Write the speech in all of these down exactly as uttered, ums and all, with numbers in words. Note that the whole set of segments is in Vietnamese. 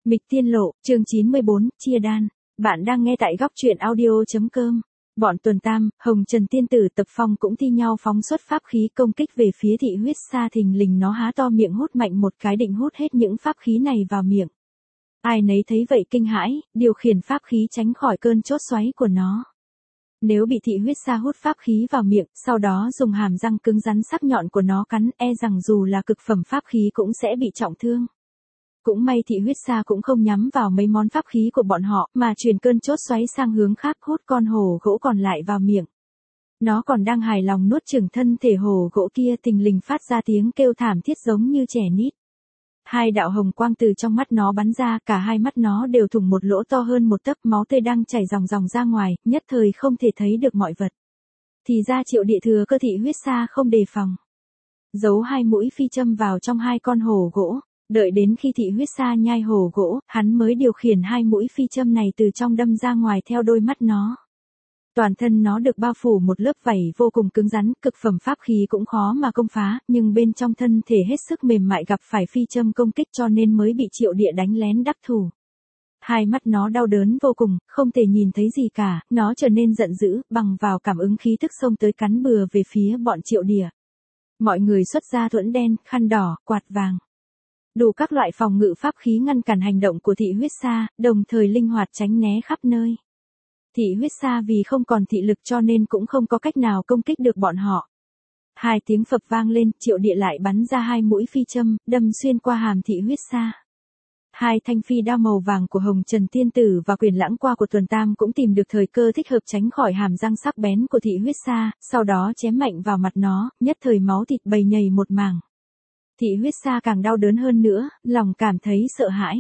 Mịch Tiên Lộ, chương chín mươi bốn, chia đan. Bạn đang nghe tại góc truyện audio.com. Bọn Tuần Tam, Hồng Trần Tiên Tử Tập Phong cũng thi nhau phóng xuất pháp khí công kích về phía thị huyết sa, thình lình nó há to miệng hút mạnh một cái định hút hết những pháp khí này vào miệng. Ai nấy thấy vậy kinh hãi, điều khiển pháp khí tránh khỏi cơn chốt xoáy của nó. Nếu bị thị huyết sa hút pháp khí vào miệng, sau đó dùng hàm răng cứng rắn sắc nhọn của nó cắn, e rằng dù là cực phẩm pháp khí cũng sẽ bị trọng thương. Cũng may thị huyết sa cũng không nhắm vào mấy món pháp khí của bọn họ, mà chuyển cơn chốt xoáy sang hướng khác, hút con hổ gỗ còn lại vào miệng. Nó còn đang hài lòng nuốt chửng thân thể hổ gỗ kia, thình lình phát ra tiếng kêu thảm thiết giống như trẻ nít. Hai đạo hồng quang từ trong mắt nó bắn ra, cả hai mắt nó đều thủng một lỗ to hơn một tấc, máu tươi đang chảy ròng ròng ra ngoài, nhất thời không thể thấy được mọi vật. Thì ra Triệu Địa thừa cơ thị huyết sa không đề phòng, giấu hai mũi phi châm vào trong hai con hổ gỗ. Đợi đến khi thị huyết sa nhai hổ gỗ, hắn mới điều khiển hai mũi phi châm này từ trong đâm ra ngoài theo đôi mắt nó. Toàn thân nó được bao phủ một lớp vảy vô cùng cứng rắn, cực phẩm pháp khí cũng khó mà công phá, nhưng bên trong thân thể hết sức mềm mại gặp phải phi châm công kích cho nên mới bị Triệu Địa đánh lén đắc thủ. Hai mắt nó đau đớn vô cùng, không thể nhìn thấy gì cả, nó trở nên giận dữ, bằng vào cảm ứng khí tức xông tới cắn bừa về phía bọn Triệu Địa. Mọi người xuất ra thuẫn đen, khăn đỏ, quạt vàng. Đủ các loại phòng ngự pháp khí ngăn cản hành động của thị huyết sa, đồng thời linh hoạt tránh né khắp nơi. Thị huyết sa vì không còn thị lực cho nên cũng không có cách nào công kích được bọn họ. Hai tiếng phập vang lên, Triệu Địa lại bắn ra hai mũi phi châm, đâm xuyên qua hàm thị huyết sa. Hai thanh phi đao màu vàng của Hồng Trần Tiên Tử và Quyền Lãng Qua của Tuần Tam cũng tìm được thời cơ thích hợp tránh khỏi hàm răng sắc bén của thị huyết sa, sau đó chém mạnh vào mặt nó, nhất thời máu thịt bầy nhầy một mảng. Thị huyết sa càng đau đớn hơn nữa, lòng cảm thấy sợ hãi.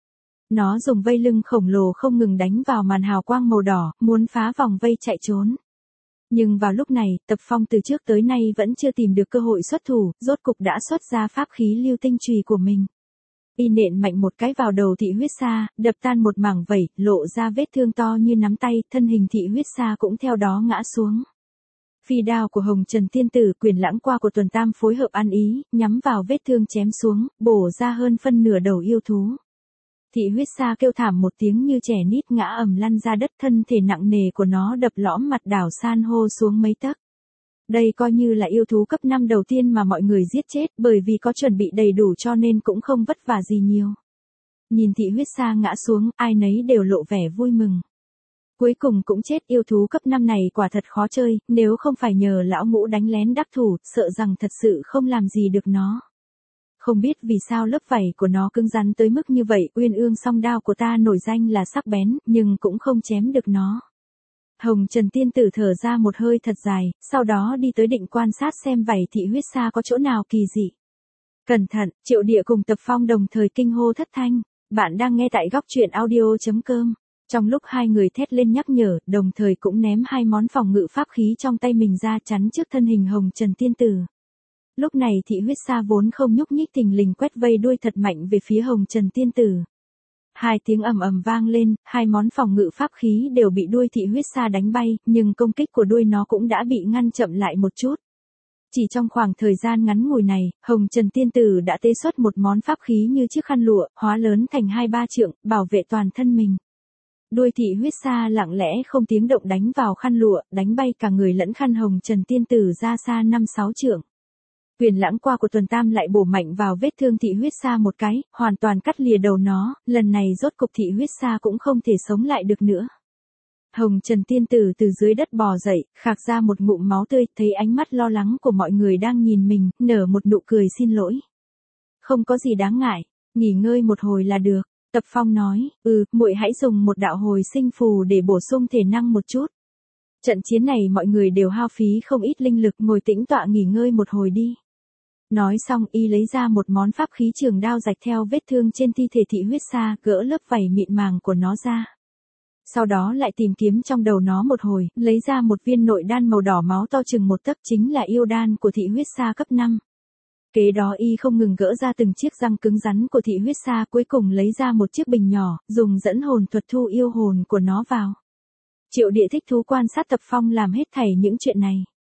Nó dùng vây lưng khổng lồ không ngừng đánh vào màn hào quang màu đỏ, muốn phá vòng vây chạy trốn. Nhưng vào lúc này, Tập Phong từ trước tới nay vẫn chưa tìm được cơ hội xuất thủ, rốt cục đã xuất ra pháp khí lưu tinh chùy của mình. Y nện mạnh một cái vào đầu thị huyết sa, đập tan một mảng vảy, lộ ra vết thương to như nắm tay, thân hình thị huyết sa cũng theo đó ngã xuống. Phi đao của Hồng Trần Tiên Tử, Quyền Lãng Qua của Tuần Tam phối hợp ăn ý, nhắm vào vết thương chém xuống, bổ ra hơn phân nửa đầu yêu thú. Thị huyết sa kêu thảm một tiếng như trẻ nít ngã ầm lăn ra đất, thân thể nặng nề của nó đập lõm mặt đảo san hô xuống mấy tấc. Đây coi như là yêu thú cấp năm đầu tiên mà mọi người giết chết, bởi vì có chuẩn bị đầy đủ cho nên cũng không vất vả gì nhiều. Nhìn thị huyết sa ngã xuống, ai nấy đều lộ vẻ vui mừng. Cuối cùng cũng chết, yêu thú cấp năm này quả thật khó chơi, nếu không phải nhờ lão ngũ đánh lén đắc thủ, sợ rằng thật sự không làm gì được nó. Không biết vì sao lớp vảy của nó cứng rắn tới mức như vậy, Uyên Ương song đao của ta nổi danh là sắc bén, nhưng cũng không chém được nó. Hồng Trần Tiên Tử thở ra một hơi thật dài, sau đó đi tới định quan sát xem vảy thị huyết sa có chỗ nào kỳ dị. Cẩn thận, Triệu Địa cùng Tập Phong đồng thời kinh hô thất thanh. Bạn đang nghe tại góc truyện audio.com. Trong lúc hai người thét lên nhắc nhở, đồng thời cũng ném hai món phòng ngự pháp khí trong tay mình ra chắn trước thân hình Hồng Trần Tiên Tử. Lúc này thị huyết sa vốn không nhúc nhích thình lình quét vây đuôi thật mạnh về phía Hồng Trần Tiên Tử. Hai tiếng ầm ầm vang lên, hai món phòng ngự pháp khí đều bị đuôi thị huyết sa đánh bay, nhưng công kích của đuôi nó cũng đã bị ngăn chậm lại một chút. Chỉ trong khoảng thời gian ngắn ngủi này, Hồng Trần Tiên Tử đã tê xuất một món pháp khí như chiếc khăn lụa, hóa lớn thành hai ba trượng, bảo vệ toàn thân mình. Đuôi thị huyết sa lặng lẽ không tiếng động đánh vào khăn lụa, đánh bay cả người lẫn khăn Hồng Trần Tiên Tử ra xa năm sáu trượng. Quyền Lãng Qua của Tuần Tam lại bổ mạnh vào vết thương thị huyết sa một cái, hoàn toàn cắt lìa đầu nó, lần này rốt cục thị huyết sa cũng không thể sống lại được nữa. Hồng Trần Tiên Tử từ dưới đất bò dậy, khạc ra một ngụm máu tươi, thấy ánh mắt lo lắng của mọi người đang nhìn mình, nở một nụ cười xin lỗi. Không có gì đáng ngại, nghỉ ngơi một hồi là được. Tập Phong nói, ừ, muội hãy dùng một đạo hồi sinh phù để bổ sung thể năng một chút. Trận chiến này mọi người đều hao phí không ít linh lực, ngồi tĩnh tọa nghỉ ngơi một hồi đi. Nói xong y lấy ra một món pháp khí trường đao rạch theo vết thương trên thi thể thị huyết sa, gỡ lớp vảy mịn màng của nó ra. Sau đó lại tìm kiếm trong đầu nó một hồi, lấy ra một viên nội đan màu đỏ máu to chừng một tấc, chính là yêu đan của thị huyết sa cấp năm. Kế đó y không ngừng gỡ ra từng chiếc răng cứng rắn của thị huyết sa, cuối cùng lấy ra một chiếc bình nhỏ, dùng dẫn hồn thuật thu yêu hồn của nó vào. Triệu Địa thích thú quan sát Tập Phong làm hết thảy những chuyện này.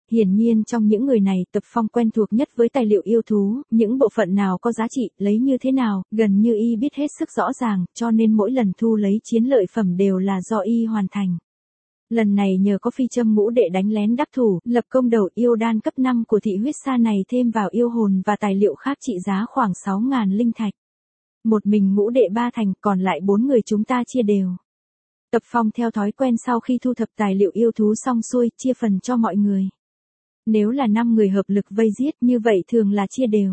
Hiển nhiên trong những người này Tập Phong quen thuộc nhất với tài liệu yêu thú, những bộ phận nào có giá trị, lấy như thế nào, gần như y biết hết sức rõ ràng, cho nên mỗi lần thu lấy chiến lợi phẩm đều là do y hoàn thành. Lần này nhờ có phi châm ngũ đệ đánh lén đắc thủ, lập công đầu yêu đan cấp năm của thị huyết sa này thêm vào yêu hồn và tài liệu khác trị giá khoảng sáu ngàn linh thạch. Một mình ngũ đệ ba thành, còn lại bốn người chúng ta chia đều. Tập Phong theo thói quen sau khi thu thập tài liệu yêu thú xong xuôi, chia phần cho mọi người. Nếu là năm người hợp lực vây giết như vậy thường là chia đều.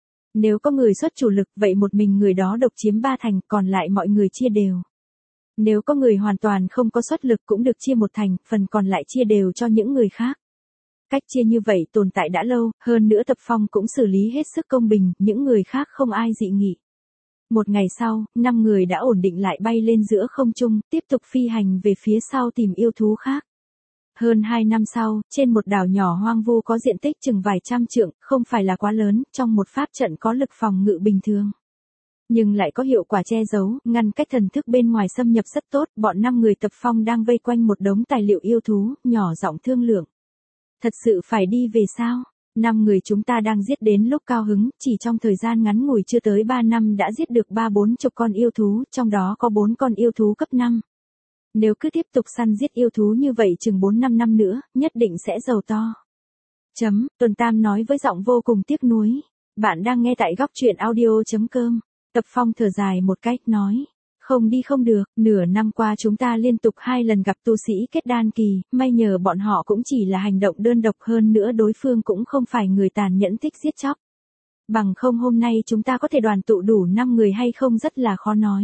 Nếu có người xuất chủ lực, vậy một mình người đó độc chiếm ba thành, còn lại mọi người chia đều. Nếu có người hoàn toàn không có xuất lực cũng được chia một thành, phần còn lại chia đều cho những người khác. Cách chia như vậy tồn tại đã lâu, hơn nữa Tập Phong cũng xử lý hết sức công bình, những người khác không ai dị nghị. Một ngày sau, năm người đã ổn định lại bay lên giữa không trung, tiếp tục phi hành về phía sau tìm yêu thú khác. Hơn hai năm sau, trên một đảo nhỏ hoang vu có diện tích chừng vài trăm trượng, không phải là quá lớn, trong một pháp trận có lực phòng ngự bình thường. Nhưng lại có hiệu quả che giấu, ngăn cách thần thức bên ngoài xâm nhập rất tốt, bọn năm người Tập Phong đang vây quanh một đống tài liệu yêu thú, nhỏ giọng thương lượng. Thật sự phải đi về sao? Năm người chúng ta đang giết đến lúc cao hứng, chỉ trong thời gian ngắn ngủi chưa tới ba năm đã giết được ba bốn chục con yêu thú, trong đó có bốn con yêu thú cấp năm. Nếu cứ tiếp tục săn giết yêu thú như vậy chừng bốn năm năm nữa, nhất định sẽ giàu to. Chấm, Tuần Tam nói với giọng vô cùng tiếc nuối. Bạn đang nghe tại góc truyện audio chấm com. Tập Phong thở dài một cách nói. Không đi không được, nửa năm qua chúng ta liên tục hai lần gặp tu sĩ kết đan kỳ, may nhờ bọn họ cũng chỉ là hành động đơn độc, hơn nữa đối phương cũng không phải người tàn nhẫn thích giết chóc. Bằng không hôm nay chúng ta có thể đoàn tụ đủ năm người hay không rất là khó nói.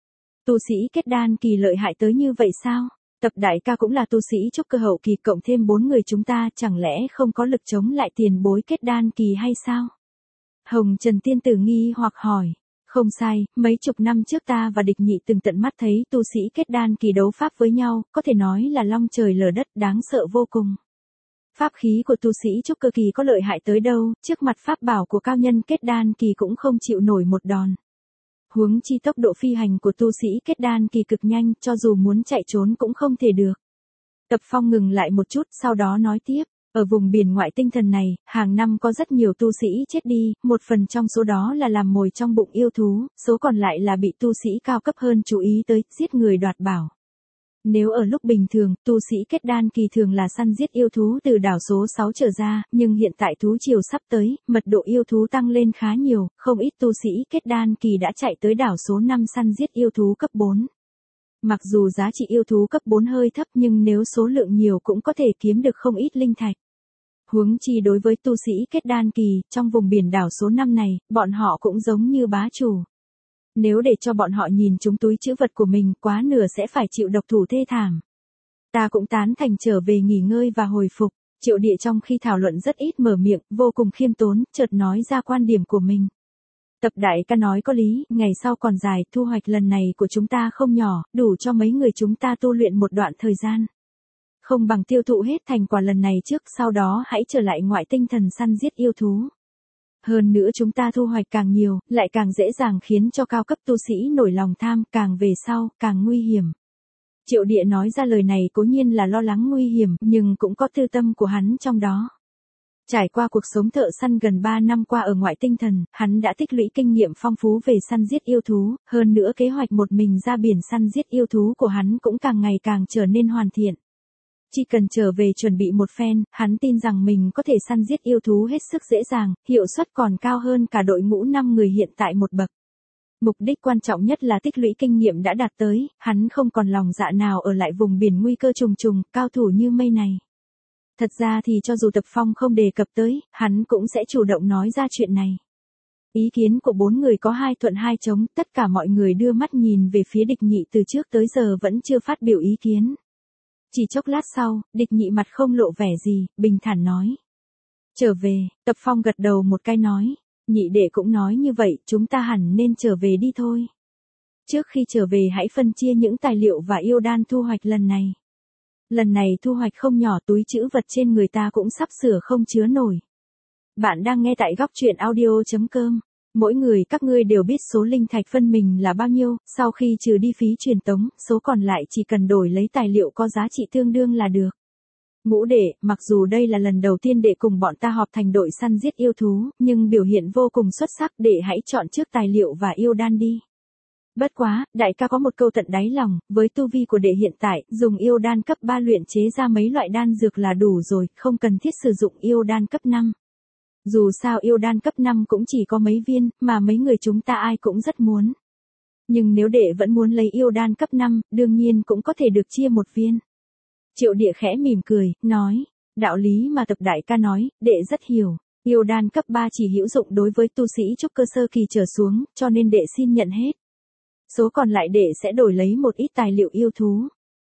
Tu sĩ kết đan kỳ lợi hại tới như vậy sao? Tập đại ca cũng là tu sĩ trúc cơ hậu kỳ, cộng thêm bốn người chúng ta, chẳng lẽ không có lực chống lại tiền bối kết đan kỳ hay sao? Hồng Trần tiên tử nghi hoặc hỏi. Không sai, mấy chục năm trước ta và địch nhị từng tận mắt thấy tu sĩ kết đan kỳ đấu pháp với nhau, có thể nói là long trời lở đất, đáng sợ vô cùng. Pháp khí của tu sĩ trúc cơ kỳ có lợi hại tới đâu, trước mặt pháp bảo của cao nhân kết đan kỳ cũng không chịu nổi một đòn. Huống chi tốc độ phi hành của tu sĩ kết đan kỳ cực nhanh, cho dù muốn chạy trốn cũng không thể được. Tập Phong ngừng lại một chút, sau đó nói tiếp. Ở vùng biển ngoại tinh thần này, hàng năm có rất nhiều tu sĩ chết đi, một phần trong số đó là làm mồi trong bụng yêu thú, số còn lại là bị tu sĩ cao cấp hơn chú ý tới, giết người đoạt bảo. Nếu ở lúc bình thường, tu sĩ kết đan kỳ thường là săn giết yêu thú từ đảo số sáu trở ra, nhưng hiện tại thú triều sắp tới, mật độ yêu thú tăng lên khá nhiều, không ít tu sĩ kết đan kỳ đã chạy tới đảo số năm săn giết yêu thú cấp bốn. Mặc dù giá trị yêu thú cấp bốn hơi thấp nhưng nếu số lượng nhiều cũng có thể kiếm được không ít linh thạch. Huống chi đối với tu sĩ kết đan kỳ, trong vùng biển đảo số năm này, bọn họ cũng giống như bá chủ. Nếu để cho bọn họ nhìn trúng túi trữ vật của mình, quá nửa sẽ phải chịu độc thủ thê thảm. Ta cũng tán thành trở về nghỉ ngơi và hồi phục. Triệu Địa trong khi thảo luận rất ít mở miệng, vô cùng khiêm tốn, chợt nói ra quan điểm của mình. Tập đại ca nói có lý, ngày sau còn dài, thu hoạch lần này của chúng ta không nhỏ, đủ cho mấy người chúng ta tu luyện một đoạn thời gian. Không bằng tiêu thụ hết thành quả lần này trước, sau đó hãy trở lại ngoại tinh thần săn giết yêu thú. Hơn nữa chúng ta thu hoạch càng nhiều, lại càng dễ dàng khiến cho cao cấp tu sĩ nổi lòng tham, càng về sau, càng nguy hiểm. Triệu Địa nói ra lời này cố nhiên là lo lắng nguy hiểm, nhưng cũng có tư tâm của hắn trong đó. Trải qua cuộc sống thợ săn gần ba năm qua ở ngoại tinh thần, hắn đã tích lũy kinh nghiệm phong phú về săn giết yêu thú, hơn nữa kế hoạch một mình ra biển săn giết yêu thú của hắn cũng càng ngày càng trở nên hoàn thiện. Chỉ cần trở về chuẩn bị một phen, hắn tin rằng mình có thể săn giết yêu thú hết sức dễ dàng, hiệu suất còn cao hơn cả đội ngũ năm người hiện tại một bậc. Mục đích quan trọng nhất là tích lũy kinh nghiệm đã đạt tới, hắn không còn lòng dạ nào ở lại vùng biển nguy cơ trùng trùng, cao thủ như mây này. Thật ra thì cho dù Tập Phong không đề cập tới, hắn cũng sẽ chủ động nói ra chuyện này. Ý kiến của bốn người có hai thuận hai chống, tất cả mọi người đưa mắt nhìn về phía địch nhị từ trước tới giờ vẫn chưa phát biểu ý kiến. Chỉ chốc lát sau, địch nhị mặt không lộ vẻ gì, bình thản nói. Trở về, Tập Phong gật đầu một cái nói. Nhị đệ cũng nói như vậy, chúng ta hẳn nên trở về đi thôi. Trước khi trở về hãy phân chia những tài liệu và yêu đan thu hoạch lần này. Lần này thu hoạch không nhỏ, túi trữ vật trên người ta cũng sắp sửa không chứa nổi. Bạn đang nghe tại góc truyện audio chấm com. Mỗi người các ngươi đều biết số linh thạch phân mình là bao nhiêu, sau khi trừ đi phí truyền tống, số còn lại chỉ cần đổi lấy tài liệu có giá trị tương đương là được. Ngũ đệ, mặc dù đây là lần đầu tiên đệ cùng bọn ta họp thành đội săn giết yêu thú, nhưng biểu hiện vô cùng xuất sắc, đệ hãy chọn trước tài liệu và yêu đan đi. Bất quá, đại ca có một câu tận đáy lòng, với tu vi của đệ hiện tại, dùng yêu đan cấp ba luyện chế ra mấy loại đan dược là đủ rồi, không cần thiết sử dụng yêu đan cấp năm. Dù sao yêu đan cấp năm cũng chỉ có mấy viên, mà mấy người chúng ta ai cũng rất muốn. Nhưng nếu đệ vẫn muốn lấy yêu đan cấp năm, đương nhiên cũng có thể được chia một viên. Triệu Địa khẽ mỉm cười, nói, đạo lý mà Tập đại ca nói, đệ rất hiểu. Yêu đan cấp ba chỉ hữu dụng đối với tu sĩ trúc cơ sơ kỳ trở xuống, cho nên đệ xin nhận hết. Số còn lại đệ sẽ đổi lấy một ít tài liệu yêu thú.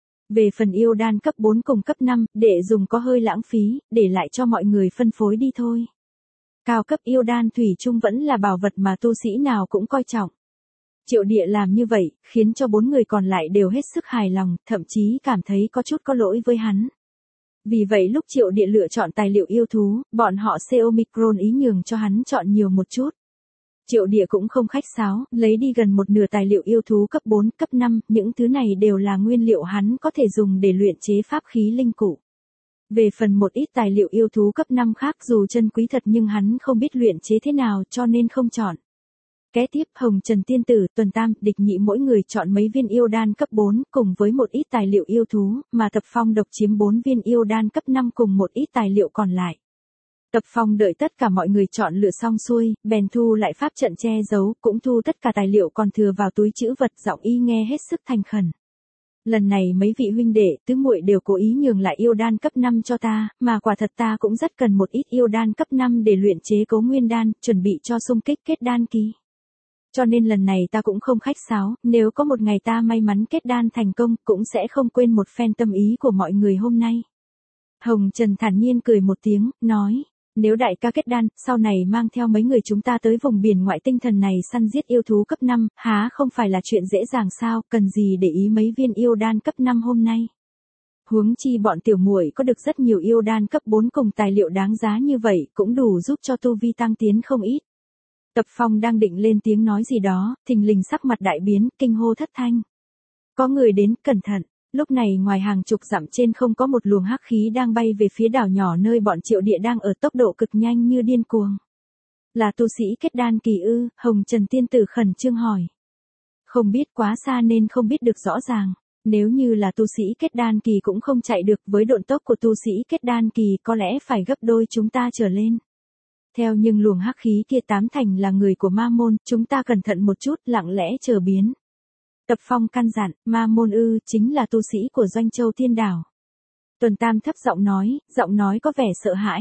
Về phần yêu đan cấp bốn cùng cấp năm, đệ dùng có hơi lãng phí, để lại cho mọi người phân phối đi thôi. Cao cấp yêu đan thủy chung vẫn là bảo vật mà tu sĩ nào cũng coi trọng. Triệu Địa làm như vậy, khiến cho bốn người còn lại đều hết sức hài lòng, thậm chí cảm thấy có chút có lỗi với hắn. Vì vậy lúc Triệu Địa lựa chọn tài liệu yêu thú, bọn họ C Omicron ý nhường cho hắn chọn nhiều một chút. Triệu Địa cũng không khách sáo, lấy đi gần một nửa tài liệu yêu thú cấp bốn, cấp năm, những thứ này đều là nguyên liệu hắn có thể dùng để luyện chế pháp khí linh cụ. Về phần một ít tài liệu yêu thú cấp năm khác dù chân quý thật nhưng hắn không biết luyện chế thế nào cho nên không chọn. Kế tiếp Hồng Trần Tiên Tử, Tuần Tam, Địch Nhị mỗi người chọn mấy viên yêu đan cấp bốn cùng với một ít tài liệu yêu thú, mà Tập Phong độc chiếm bốn viên yêu đan cấp năm cùng một ít tài liệu còn lại. Tập Phong đợi tất cả mọi người chọn lựa xong xuôi, bèn thu lại pháp trận che giấu, cũng thu tất cả tài liệu còn thừa vào túi trữ vật, giọng y nghe hết sức thành khẩn. Lần này mấy vị huynh đệ, tứ muội đều cố ý nhường lại yêu đan cấp năm cho ta, mà quả thật ta cũng rất cần một ít yêu đan cấp năm để luyện chế Cấu Nguyên đan, chuẩn bị cho xung kích kết đan kỳ. Cho nên lần này ta cũng không khách sáo, nếu có một ngày ta may mắn kết đan thành công, cũng sẽ không quên một phen tâm ý của mọi người hôm nay. Hồng Trần thản nhiên cười một tiếng, nói, nếu đại ca kết đan, sau này mang theo mấy người chúng ta tới vùng biển ngoại tinh thần này săn giết yêu thú cấp năm, há không phải là chuyện dễ dàng sao, cần gì để ý mấy viên yêu đan cấp năm hôm nay. Huống chi bọn tiểu muội có được rất nhiều yêu đan cấp bốn cùng tài liệu đáng giá như vậy, cũng đủ giúp cho tu vi tăng tiến không ít. Tập Phong đang định lên tiếng nói gì đó, thình lình sắc mặt đại biến, kinh hô thất thanh. Có người đến, cẩn thận. Lúc này ngoài hàng chục dặm trên không có một luồng hắc khí đang bay về phía đảo nhỏ nơi bọn Triệu Địa đang ở tốc độ cực nhanh như điên cuồng. Là tu sĩ kết đan kỳ ư? Hồng Trần Tiên Tử khẩn trương hỏi. Không biết, quá xa nên không biết được rõ ràng. Nếu như là tu sĩ kết đan kỳ cũng không chạy được, với độn tốc của tu sĩ kết đan kỳ có lẽ phải gấp đôi chúng ta trở lên. Theo nhưng luồng hắc khí kia tám thành là người của Ma Môn, chúng ta cẩn thận một chút, lặng lẽ chờ biến. Tập Phong căn dặn, Ma Môn ư, chính là tu sĩ của Doanh Châu Thiên Đảo. Tuần Tam thấp giọng nói, giọng nói có vẻ sợ hãi.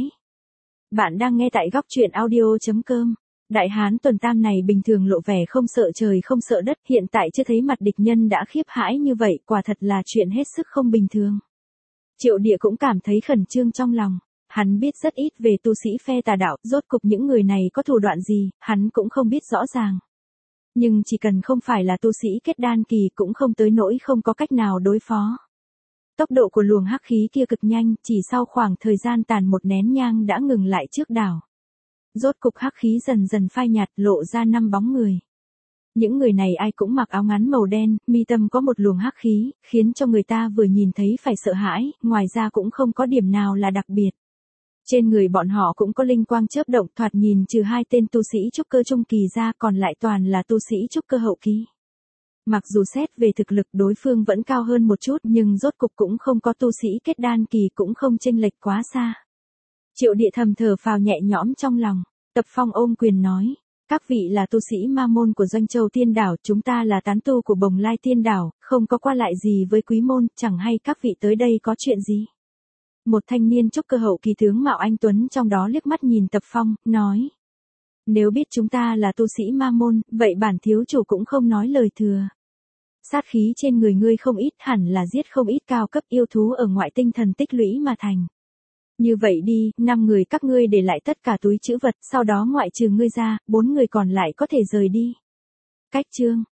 Bạn đang nghe tại góc truyện audio chấm com. Đại hán Tuần Tam này bình thường lộ vẻ không sợ trời không sợ đất, hiện tại chưa thấy mặt địch nhân đã khiếp hãi như vậy, quả thật là chuyện hết sức không bình thường. Triệu Địa cũng cảm thấy khẩn trương trong lòng. Hắn biết rất ít về tu sĩ phe tà đạo, rốt cục những người này có thủ đoạn gì, hắn cũng không biết rõ ràng. Nhưng chỉ cần không phải là tu sĩ kết đan kỳ cũng không tới nỗi không có cách nào đối phó. Tốc độ của luồng hắc khí kia cực nhanh, chỉ sau khoảng thời gian tàn một nén nhang đã ngừng lại trước đảo. Rốt cục hắc khí dần dần phai nhạt, lộ ra năm bóng người. Những người này ai cũng mặc áo ngắn màu đen, mi tâm có một luồng hắc khí, khiến cho người ta vừa nhìn thấy phải sợ hãi, ngoài ra cũng không có điểm nào là đặc biệt. Trên người bọn họ cũng có linh quang chớp động, thoạt nhìn trừ hai tên tu sĩ trúc cơ trung kỳ ra còn lại toàn là tu sĩ trúc cơ hậu kỳ. Mặc dù xét về thực lực đối phương vẫn cao hơn một chút nhưng rốt cục cũng không có tu sĩ kết đan kỳ cũng không chênh lệch quá xa. Triệu Địa thầm thở phào nhẹ nhõm trong lòng, Tập Phong ôm quyền nói, các vị là tu sĩ Ma Môn của Doanh Châu Tiên Đảo, chúng ta là tán tu của Bồng Lai Tiên Đảo, không có qua lại gì với Quý Môn, chẳng hay các vị tới đây có chuyện gì. Một thanh niên trúc cơ hậu kỳ tướng mạo anh tuấn trong đó liếc mắt nhìn Tập Phong, nói. Nếu biết chúng ta là tu sĩ Ma Môn, vậy bản thiếu chủ cũng không nói lời thừa. Sát khí trên người ngươi không ít, hẳn là giết không ít cao cấp yêu thú ở ngoại tinh thần tích lũy mà thành. Như vậy đi, năm người các ngươi để lại tất cả túi trữ vật, sau đó ngoại trừ ngươi ra, bốn người còn lại có thể rời đi. Cách chương